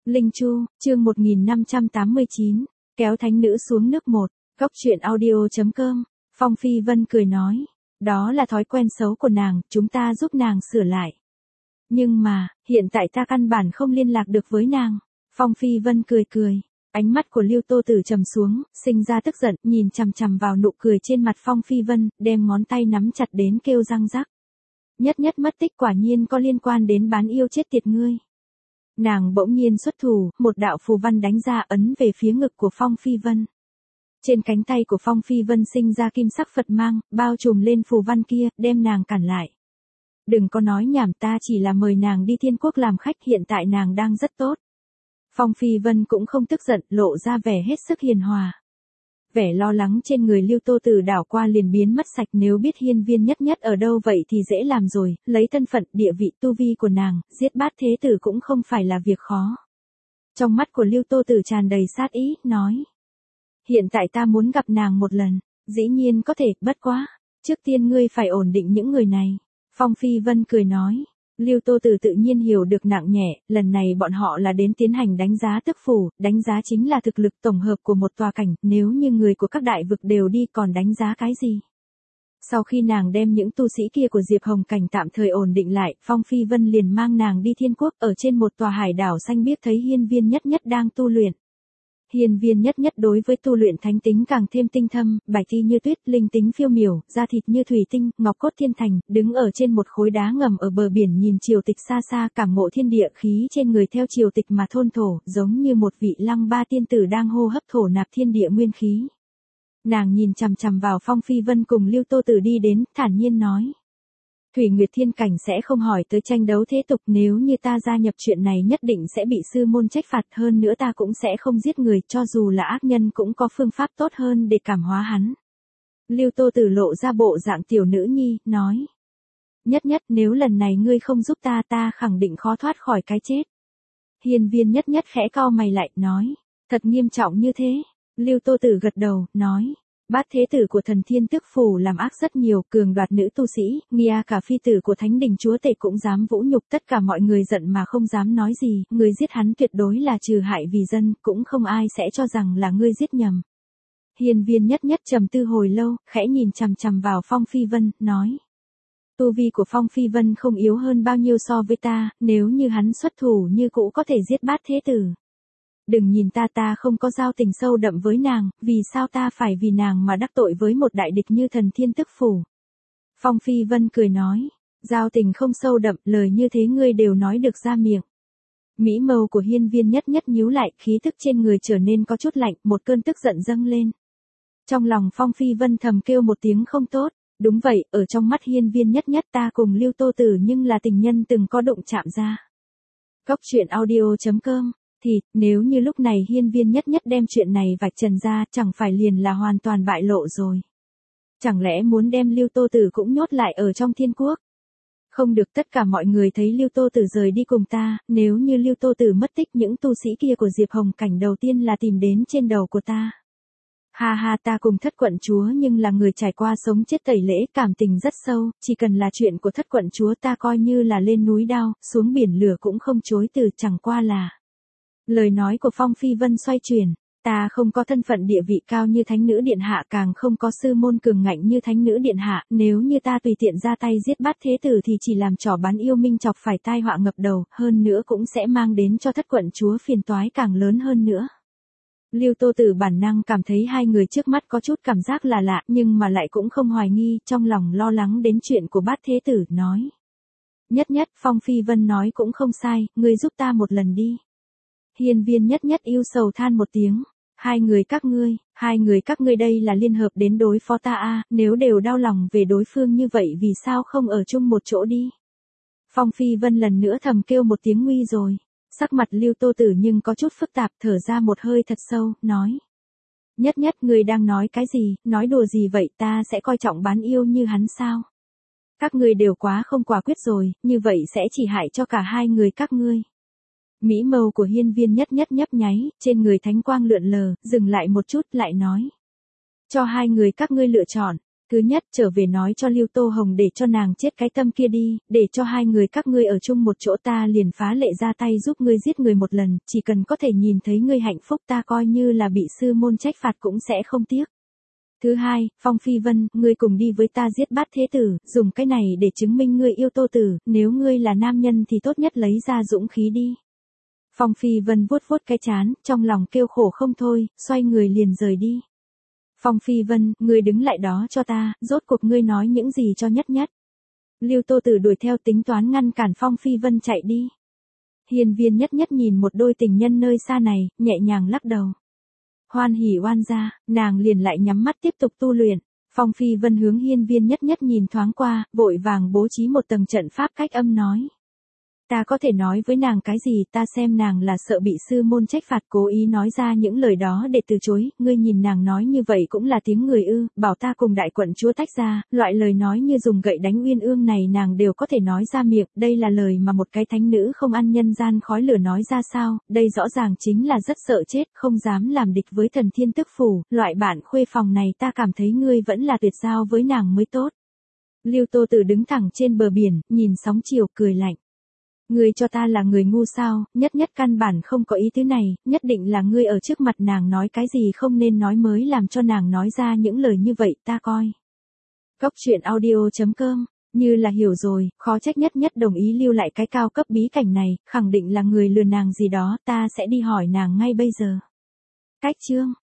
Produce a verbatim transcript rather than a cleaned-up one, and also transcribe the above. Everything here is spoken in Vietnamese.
Linh Chu, chương một nghìn năm trăm tám mươi chín, kéo thánh nữ xuống nước một, góc truyện audio.com, Phong Phi Vân cười nói, đó là thói quen xấu của nàng, chúng ta giúp nàng sửa lại. Nhưng mà, hiện tại ta căn bản không liên lạc được với nàng. Phong Phi Vân cười cười, ánh mắt của Lưu Tô Tử trầm xuống, sinh ra tức giận, nhìn chằm chằm vào nụ cười trên mặt Phong Phi Vân, đem ngón tay nắm chặt đến kêu răng rắc. Nhất nhất mất tích quả nhiên có liên quan đến bán yêu chết tiệt ngươi. Nàng bỗng nhiên xuất thủ, một đạo phù văn đánh ra ấn về phía ngực của Phong Phi Vân. Trên cánh tay của Phong Phi Vân sinh ra kim sắc Phật mang, bao trùm lên phù văn kia, đem nàng cản lại. Đừng có nói nhảm, ta chỉ là mời nàng đi Thiên Quốc làm khách, hiện tại nàng đang rất tốt. Phong Phi Vân cũng không tức giận, lộ ra vẻ hết sức hiền hòa. Vẻ lo lắng trên người Lưu Tô Tử đảo qua liền biến mất sạch, nếu biết hiên viên nhất nhất ở đâu vậy thì dễ làm rồi, lấy thân phận, địa vị, tu vi của nàng, giết bát thế tử cũng không phải là việc khó. Trong mắt của Lưu Tô Tử tràn đầy sát ý, nói. Hiện tại ta muốn gặp nàng một lần, dĩ nhiên có thể, bất quá. Trước tiên ngươi phải ổn định những người này. Phong Phi Vân cười nói. Lưu Tô Tử tự nhiên hiểu được nặng nhẹ, lần này bọn họ là đến tiến hành đánh giá tức phủ, đánh giá chính là thực lực tổng hợp của một tòa cảnh, nếu như người của các đại vực đều đi còn đánh giá cái gì. Sau khi nàng đem những tu sĩ kia của Diệp Hồng Cảnh tạm thời ổn định lại, Phong Phi Vân liền mang nàng đi Thiên Quốc, ở trên một tòa hải đảo xanh biếc thấy hiên viên nhất nhất đang tu luyện. Hiên viên nhất nhất đối với tu luyện thánh tính càng thêm tinh thâm, bạch ti như tuyết, linh tính phiêu miểu, da thịt như thủy tinh, ngọc cốt thiên thành, đứng ở trên một khối đá ngầm ở bờ biển nhìn triều tịch xa xa, cảm ngộ thiên địa khí trên người theo triều tịch mà thôn thổ, giống như một vị lăng ba tiên tử đang hô hấp thổ nạp thiên địa nguyên khí. Nàng nhìn chằm chằm vào Phong Phi Vân cùng Lưu Tô Tử đi đến, thản nhiên nói. Thủy Nguyệt Thiên Cảnh sẽ không hỏi tới tranh đấu thế tục, nếu như ta gia nhập chuyện này nhất định sẽ bị sư môn trách phạt, hơn nữa ta cũng sẽ không giết người, cho dù là ác nhân cũng có phương pháp tốt hơn để cảm hóa hắn. Lưu Tô Tử lộ ra bộ dạng tiểu nữ nhi, nói. Nhất nhất, nếu lần này ngươi không giúp ta, ta khẳng định khó thoát khỏi cái chết. Hiên viên nhất nhất khẽ cau mày lại, nói. Thật nghiêm trọng như thế. Lưu Tô Tử gật đầu, nói. Bát thế tử của thần thiên tước phủ làm ác rất nhiều, cường đoạt nữ tu sĩ, ngay cả phi tử của thánh đình chúa tể cũng dám vũ nhục, tất cả mọi người giận mà không dám nói gì, người giết hắn tuyệt đối là trừ hại vì dân, cũng không ai sẽ cho rằng là ngươi giết nhầm. Hiên viên nhất nhất trầm tư hồi lâu, khẽ nhìn chằm chằm vào Phong Phi Vân, nói. Tu vi của Phong Phi Vân không yếu hơn bao nhiêu so với ta, nếu như hắn xuất thủ như cũ có thể giết bát thế tử. Đừng nhìn ta ta không có giao tình sâu đậm với nàng, vì sao ta phải vì nàng mà đắc tội với một đại địch như thần thiên tước phủ. Phong Phi Vân cười nói, giao tình không sâu đậm, lời như thế ngươi đều nói được ra miệng. Mỹ mâu của hiên viên nhất nhất nhíu lại, khí tức trên người trở nên có chút lạnh, một cơn tức giận dâng lên. Trong lòng Phong Phi Vân thầm kêu một tiếng không tốt, đúng vậy, ở trong mắt hiên viên nhất nhất ta cùng Lưu Tô Tử nhưng là tình nhân từng có đụng chạm ra. Góc truyện audio.com Thì, nếu như lúc này hiên viên nhất nhất đem chuyện này vạch trần ra, chẳng phải liền là hoàn toàn bại lộ rồi. Chẳng lẽ muốn đem Lưu Tô Tử cũng nhốt lại ở trong Thiên Quốc? Không được, tất cả mọi người thấy Lưu Tô Tử rời đi cùng ta, nếu như Lưu Tô Tử mất tích, những tu sĩ kia của Diệp Hồng Cảnh đầu tiên là tìm đến trên đầu của ta. Ha ha, ta cùng thất quận chúa nhưng là người trải qua sống chết tẩy lễ, cảm tình rất sâu, chỉ cần là chuyện của thất quận chúa ta coi như là lên núi đao, xuống biển lửa cũng không chối từ, chẳng qua là. Lời nói của Phong Phi Vân xoay chuyển, ta không có thân phận địa vị cao như thánh nữ điện hạ, càng không có sư môn cường ngạnh như thánh nữ điện hạ, nếu như ta tùy tiện ra tay giết bát thế tử thì chỉ làm trò bán yêu minh chọc phải tai họa ngập đầu, hơn nữa cũng sẽ mang đến cho thất quận chúa phiền toái càng lớn hơn nữa. Lưu Tô Tử bản năng cảm thấy hai người trước mắt có chút cảm giác là lạ, nhưng mà lại cũng không hoài nghi, trong lòng lo lắng đến chuyện của bát thế tử, nói. Nhất nhất, Phong Phi Vân nói cũng không sai, ngươi giúp ta một lần đi. Hiên viên nhất nhất yêu sầu than một tiếng, hai người các ngươi, hai người các ngươi đây là liên hợp đến đối phó ta a, nếu đều đau lòng về đối phương như vậy vì sao không ở chung một chỗ đi. Phong Phi Vân lần nữa thầm kêu một tiếng nguy rồi, sắc mặt Lưu Tô Tử nhưng có chút phức tạp, thở ra một hơi thật sâu, nói. Nhất nhất, ngươi đang nói cái gì, nói đùa gì vậy, ta sẽ coi trọng bán yêu như hắn sao? Các ngươi đều quá không quả quyết rồi, như vậy sẽ chỉ hại cho cả hai người các ngươi. Mỹ mâu của hiên viên nhất nhất nhấp nháy, trên người thánh quang lượn lờ, dừng lại một chút lại nói. Cho hai người các ngươi lựa chọn, Thứ nhất, trở về nói cho Lưu Tô Hồng để cho nàng chết cái tâm kia đi, để cho hai người các ngươi ở chung một chỗ, ta liền phá lệ ra tay giúp ngươi giết người một lần, chỉ cần có thể nhìn thấy ngươi hạnh phúc ta coi như là bị sư môn trách phạt cũng sẽ không tiếc. Thứ hai, Phong Phi Vân, ngươi cùng đi với ta giết Bát Thế Tử, dùng cái này để chứng minh ngươi yêu Tô Tử, nếu ngươi là nam nhân thì tốt nhất lấy ra dũng khí đi. Phong Phi Vân vuốt vuốt cái trán, trong lòng kêu khổ không thôi, xoay người liền rời đi. Phong Phi Vân, ngươi đứng lại đó cho ta, rốt cuộc ngươi nói những gì cho Nhất Nhất. Lưu Tô Tử đuổi theo tính toán ngăn cản Phong Phi Vân chạy đi. Hiên Viên Nhất Nhất nhìn một đôi tình nhân nơi xa này, nhẹ nhàng lắc đầu. Hoan hỉ oan gia, nàng liền lại nhắm mắt tiếp tục tu luyện. Phong Phi Vân hướng Hiên Viên Nhất Nhất nhìn thoáng qua, vội vàng bố trí một tầng trận pháp cách âm nói. Ta có thể nói với nàng cái gì, ta xem nàng là sợ bị sư môn trách phạt cố ý nói ra những lời đó để từ chối, ngươi nhìn nàng nói như vậy cũng là tiếng người ư, bảo ta cùng đại quận chúa tách ra, loại lời nói như dùng gậy đánh uyên ương này nàng đều có thể nói ra miệng, đây là lời mà một cái thánh nữ không ăn nhân gian khói lửa nói ra sao, đây rõ ràng chính là rất sợ chết, không dám làm địch với thần thiên tức phủ, loại bạn khuê phòng này ta cảm thấy ngươi vẫn là tuyệt giao với nàng mới tốt. Lưu Tô Tử đứng thẳng trên bờ biển, nhìn sóng chiều cười lạnh. Ngươi cho ta là người ngu sao, Nhất Nhất căn bản không có ý thứ này, nhất định là ngươi ở trước mặt nàng nói cái gì không nên nói mới làm cho nàng nói ra những lời như vậy, ta coi. Cốc truyện audio chấm com, như là hiểu rồi, khó trách Nhất Nhất đồng ý lưu lại cái cao cấp bí cảnh này, khẳng định là người lừa nàng gì đó, ta sẽ đi hỏi nàng ngay bây giờ. Cách chương